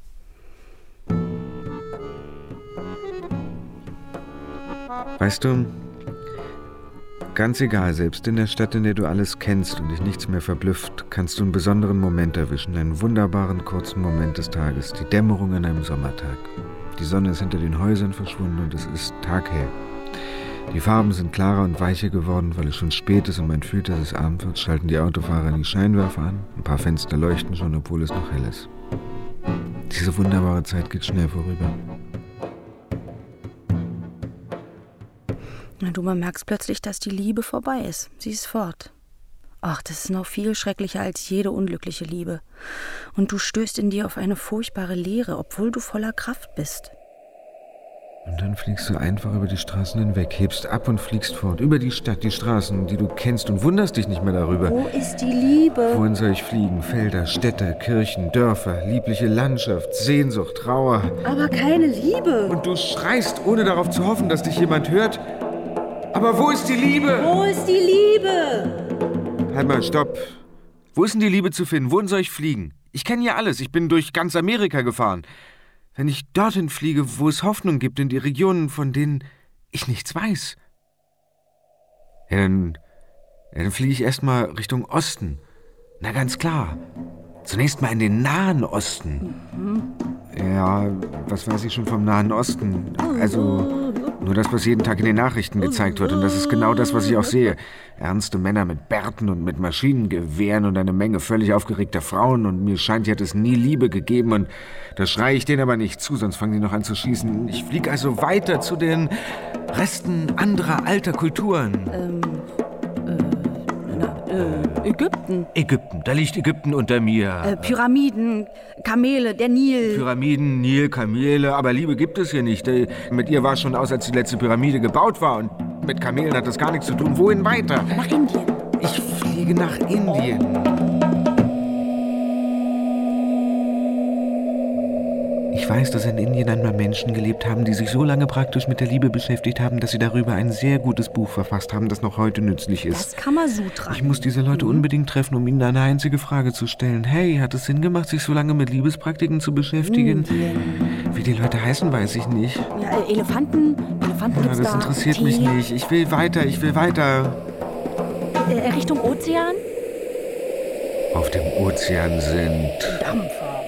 Weißt du, ganz egal, selbst in der Stadt, in der du alles kennst und dich nichts mehr verblüfft, kannst du einen besonderen Moment erwischen, einen wunderbaren, kurzen Moment des Tages, die Dämmerung an einem Sommertag. Die Sonne ist hinter den Häusern verschwunden und es ist taghell. Die Farben sind klarer und weicher geworden, weil es schon spät ist und man fühlt, dass es Abend wird, schalten die Autofahrer die Scheinwerfer an, ein paar Fenster leuchten schon, obwohl es noch hell ist. Diese wunderbare Zeit geht schnell vorüber. Du bemerkst plötzlich, dass die Liebe vorbei ist. Sie ist fort. Ach, das ist noch viel schrecklicher als jede unglückliche Liebe. Und du stößt in dir auf eine furchtbare Leere, obwohl du voller Kraft bist. Und dann fliegst du einfach über die Straßen hinweg, hebst ab und fliegst fort. Über die Stadt, die Straßen, die du kennst und wunderst dich nicht mehr darüber. Wo ist die Liebe? Wohin soll ich fliegen? Felder, Städte, Kirchen, Dörfer, liebliche Landschaft, Sehnsucht, Trauer. Aber keine Liebe. Und du schreist, ohne darauf zu hoffen, dass dich jemand hört. Aber wo ist die Liebe? Wo ist die Liebe? Halt mal, stopp. Wo ist denn die Liebe zu finden? Wohin soll ich fliegen? Ich kenne ja alles. Ich bin durch ganz Amerika gefahren. Wenn ich dorthin fliege, wo es Hoffnung gibt, in die Regionen, von denen ich nichts weiß, ja, dann fliege ich erstmal Richtung Osten. Na, ganz klar. Zunächst mal in den Nahen Osten. Ja, was weiß ich schon vom Nahen Osten? Also nur das, was jeden Tag in den Nachrichten gezeigt wird. Und das ist genau das, was ich auch sehe. Ernste Männer mit Bärten und mit Maschinengewehren und eine Menge völlig aufgeregter Frauen. Und mir scheint, hier hat es nie Liebe gegeben. Und das schreie ich denen aber nicht zu, sonst fangen die noch an zu schießen. Ich fliege also weiter zu den Resten anderer alter Kulturen. Ägypten. Ägypten, da liegt Ägypten unter mir. Pyramiden, Kamele, der Nil. Pyramiden, Nil, Kamele, aber Liebe gibt es hier nicht. Mit ihr war es schon aus, als die letzte Pyramide gebaut war. Und mit Kamelen hat das gar nichts zu tun. Wohin weiter? Nach Indien. Ich fliege nach Indien. Ich Ich weiß, dass in Indien einmal Menschen gelebt haben, die sich so lange praktisch mit der Liebe beschäftigt haben, dass sie darüber ein sehr gutes Buch verfasst haben, das noch heute nützlich ist. Das Kamasutra. Ich muss diese Leute unbedingt treffen, um ihnen eine einzige Frage zu stellen. Hey, hat es Sinn gemacht, sich so lange mit Liebespraktiken zu beschäftigen? Wie die Leute heißen, weiß ich nicht. Ja, Elefanten gibt's da. Das interessiert mich nicht. Ich will weiter. Richtung Ozean? Auf dem Ozean sind Dampfer.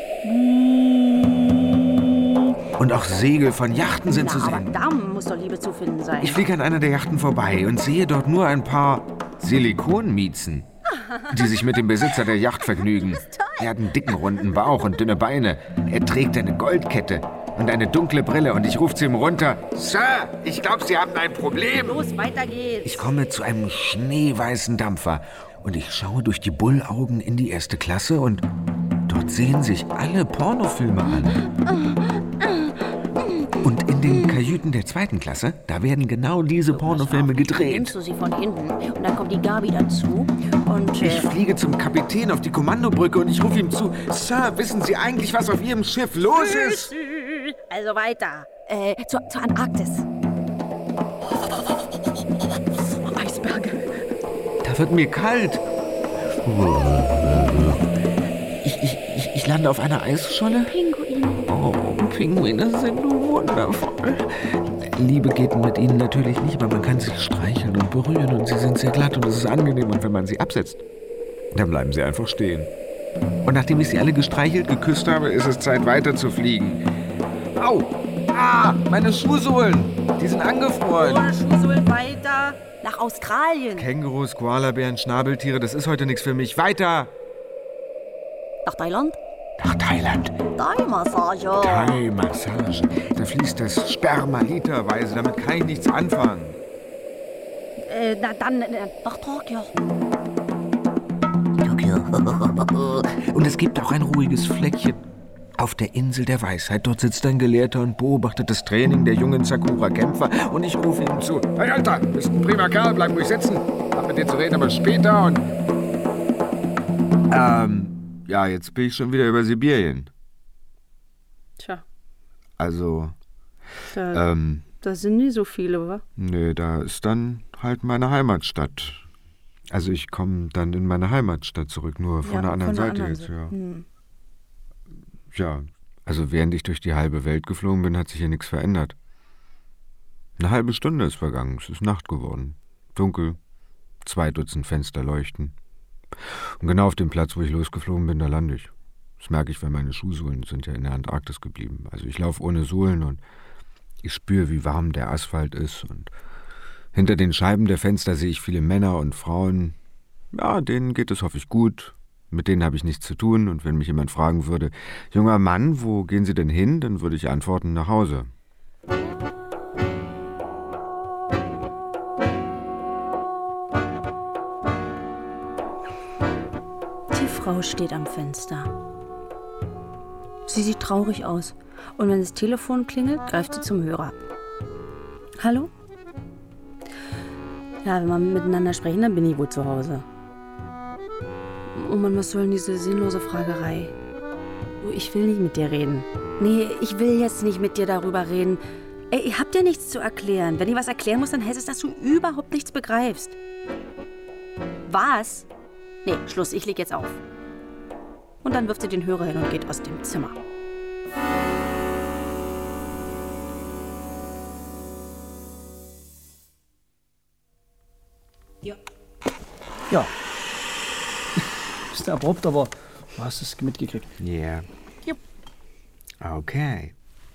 und auch Segel von Yachten sind zu Aber sehen. da muss doch Liebe zu finden sein. Ich fliege an einer der Yachten vorbei und sehe dort nur ein paar Silikonmiezen, die sich mit dem Besitzer der Yacht vergnügen. Er hat einen dicken, runden Bauch und dünne Beine. Er trägt eine Goldkette und eine dunkle Brille und ich rufe zu ihm runter: Sir, ich glaube, Sie haben ein Problem. Los, weiter geht's. Ich komme zu einem schneeweißen Dampfer und ich schaue durch die Bullaugen in die erste Klasse und dort sehen sich alle Pornofilme an. Und in den Kajüten der zweiten Klasse, da werden genau diese Pornofilme gedreht. Nimmst du sie von hinten und dann kommt die Gabi dazu und... Ich fliege zum Kapitän auf die Kommandobrücke und ich rufe ihm zu: Sir, wissen Sie eigentlich, was auf Ihrem Schiff los ist? Also weiter. Zur Antarktis. Eisberge. Da wird mir kalt. Ich lande auf einer Eisscholle. Pinguine. Oh, Pinguine sind wundervoll. Liebe geht mit ihnen natürlich nicht, aber man kann sie streicheln und berühren und sie sind sehr glatt und es ist angenehm. Und wenn man sie absetzt, dann bleiben sie einfach stehen. Und nachdem ich sie alle gestreichelt, geküsst habe, ist es Zeit, weiter zu fliegen. Au! Ah, meine Schuhsohlen! Die sind angefroren. Ohne Schuhsohlen weiter. Nach Australien. Kängurus, Koalabären, Schnabeltiere, das ist heute nichts für mich. Weiter! Nach Thailand. Nach Thailand. Thai-Massage. Thai-Massage. Da fließt das Sperma literweise, damit kann ich nichts anfangen. Dann nach Tokio. Und es gibt auch ein ruhiges Fleckchen auf der Insel der Weisheit. Dort sitzt ein Gelehrter und beobachtet das Training der jungen Sakura-Kämpfer. Und ich rufe ihm zu: Hey Alter, bist ein prima Kerl, bleib ruhig sitzen. Hab mit dir zu reden, aber später und... Ja, jetzt bin ich schon wieder über Sibirien. Tja, Also, da sind nie so viele, wa? nee, da ist dann halt meine Heimatstadt. Also ich komme dann in meine Heimatstadt zurück, nur von der anderen Seite jetzt, ja. Ja, also während ich durch die halbe Welt geflogen bin, hat sich hier nichts verändert. Eine halbe Stunde ist vergangen, es ist Nacht geworden. Dunkel, 2 Dutzend Fenster leuchten. Und genau auf dem Platz, wo ich losgeflogen bin, da lande ich. Das merke ich, weil meine Schuhsohlen sind ja in der Antarktis geblieben. Also ich laufe ohne Sohlen und ich spüre, wie warm der Asphalt ist. Und hinter den Scheiben der Fenster sehe ich viele Männer und Frauen. Ja, denen geht es, hoffe ich, gut. Mit denen habe ich nichts zu tun. Und wenn mich jemand fragen würde: Junger Mann, wo gehen Sie denn hin? Dann würde ich antworten: nach Hause. Die Frau steht am Fenster. Sie sieht traurig aus. Und wenn das Telefon klingelt, greift sie zum Hörer. Hallo? Ja, wenn wir miteinander sprechen, dann bin ich wohl zu Hause. Oh Mann, was soll denn diese sinnlose Fragerei? Du, ich will nicht mit dir reden. Nee, ich will jetzt nicht mit dir darüber reden. Ey, ihr habt ja nichts zu erklären. Wenn ich was erklären muss, dann heißt es, dass du überhaupt nichts begreifst. Was? Nee, Schluss, ich leg jetzt auf. Und dann wirft sie den Hörer hin und geht aus dem Zimmer. Ja. Ist abrupt, aber du hast es mitgekriegt. Ja. Yeah. Jupp. Okay.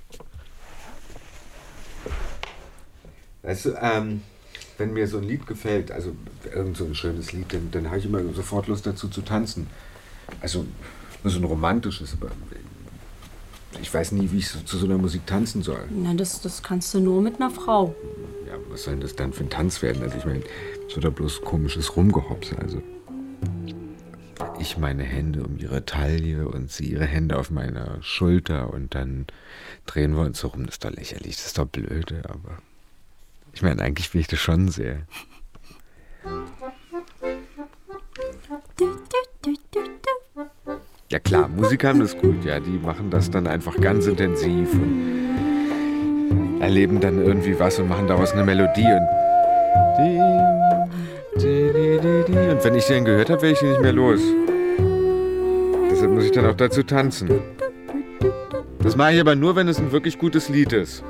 Weißt du, wenn mir so ein Lied gefällt, also irgend so ein schönes Lied, dann habe ich immer sofort Lust dazu zu tanzen. Also nur so ein romantisches, aber ich weiß nie, wie ich zu so einer Musik tanzen soll. Na, das kannst du nur mit einer Frau. Ja, was soll denn das dann für ein Tanz werden? Also ich meine, so da bloß komisches Rumgehopse. Also ich meine Hände um ihre Taille und sie ihre Hände auf meiner Schulter und dann drehen wir uns so rum. Das ist doch lächerlich, das ist doch blöde, aber ich meine, eigentlich will ich das schon sehr. Ja klar, Musiker haben das gut, ja. Die machen das dann einfach ganz intensiv und erleben dann irgendwie was und machen daraus eine Melodie. Und wenn ich den gehört habe, werde ich den nicht mehr los. Deshalb muss ich dann auch dazu tanzen. Das mache ich aber nur, wenn es ein wirklich gutes Lied ist.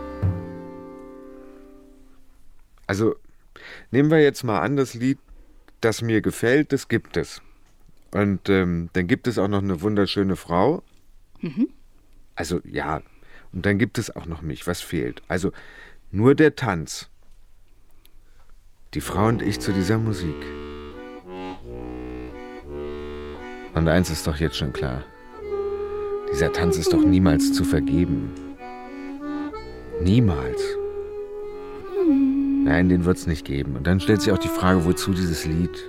Also, nehmen wir jetzt mal an, das Lied, das mir gefällt, das gibt es. Und dann gibt es auch noch eine wunderschöne Frau. Mhm. Also, ja. Und dann gibt es auch noch mich. Was fehlt? Also, nur der Tanz. Die Frau und ich zu dieser Musik. Und eins ist doch jetzt schon klar. Dieser Tanz ist doch niemals zu vergeben. Niemals. Nein, den wird es nicht geben. Und dann stellt sich auch die Frage, wozu dieses Lied?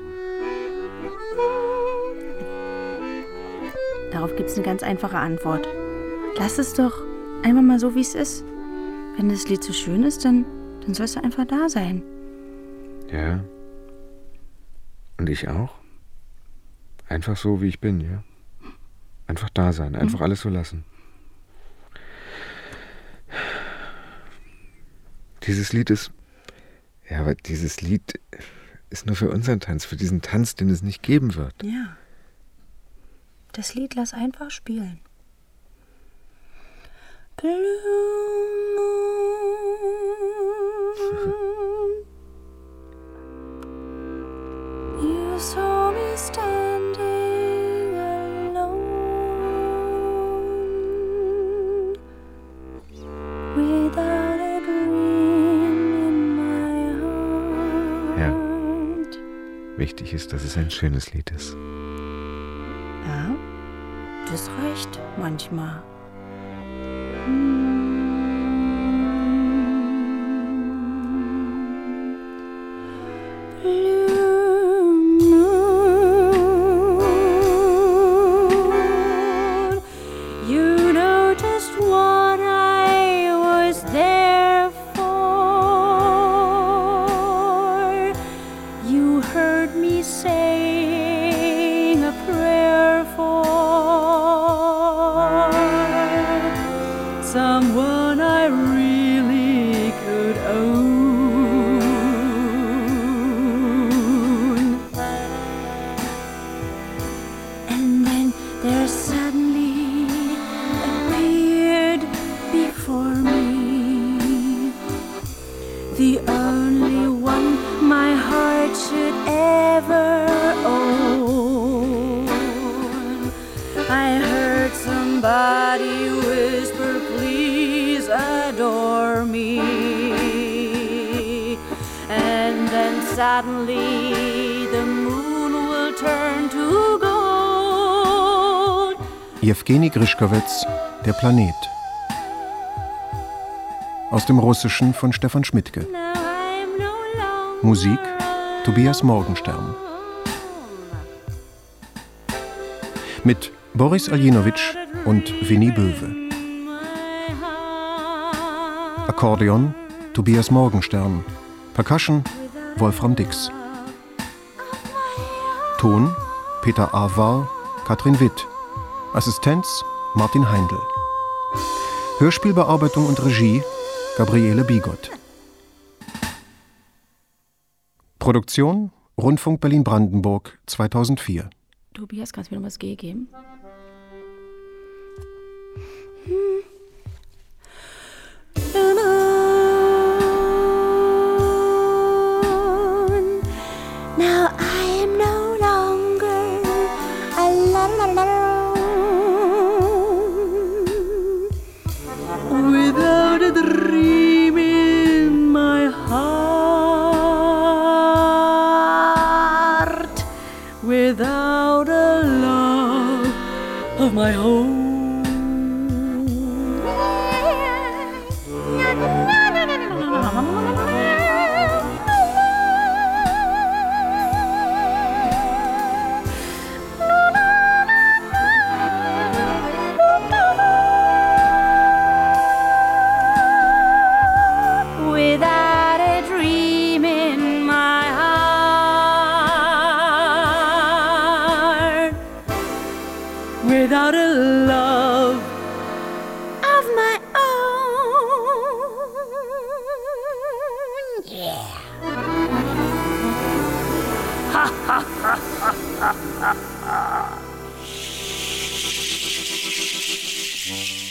Darauf gibt es eine ganz einfache Antwort. Lass es doch einfach mal so, wie es ist. Wenn das Lied so schön ist, dann sollst du einfach da sein. Ja. Und ich auch? Einfach so, wie ich bin, ja? Einfach da sein, einfach alles so lassen. Dieses Lied ist... Ja, aber dieses Lied ist nur für unseren Tanz, für diesen Tanz, den es nicht geben wird. Ja. Das Lied lass einfach spielen. Blue moon, you saw me standing alone, without a dream in my heart. Wichtig ist, dass es ein schönes Lied ist. Ja, das reicht manchmal. You know just what I was there for. You heard me saying a prayer for someone I really could own. And then there suddenly appeared before me the only one my heart should ever own. I heard somebody whisper, please adore me. And then suddenly the moon will turn to gold. Jewgeni Grischkowetz, Der Planet. Aus dem Russischen von Stefan Schmidtke. Now I'm no longer Musik Tobias Morgenstern. Mit Boris Aljinowitsch und Winnie Böwe. Akkordeon Tobias Morgenstern. Percussion Wolfram Dix. Ton Peter Avar, Katrin Witt. Assistenz Martin Heindl. Hörspielbearbeitung und Regie Gabriele Bigot. Produktion Rundfunk Berlin-Brandenburg 2004. Tobias, kannst du mir noch was G geben? Now I am no longer alone, without a dream in my heart, without a love of my own. Without a dream in my heart, without Yeah.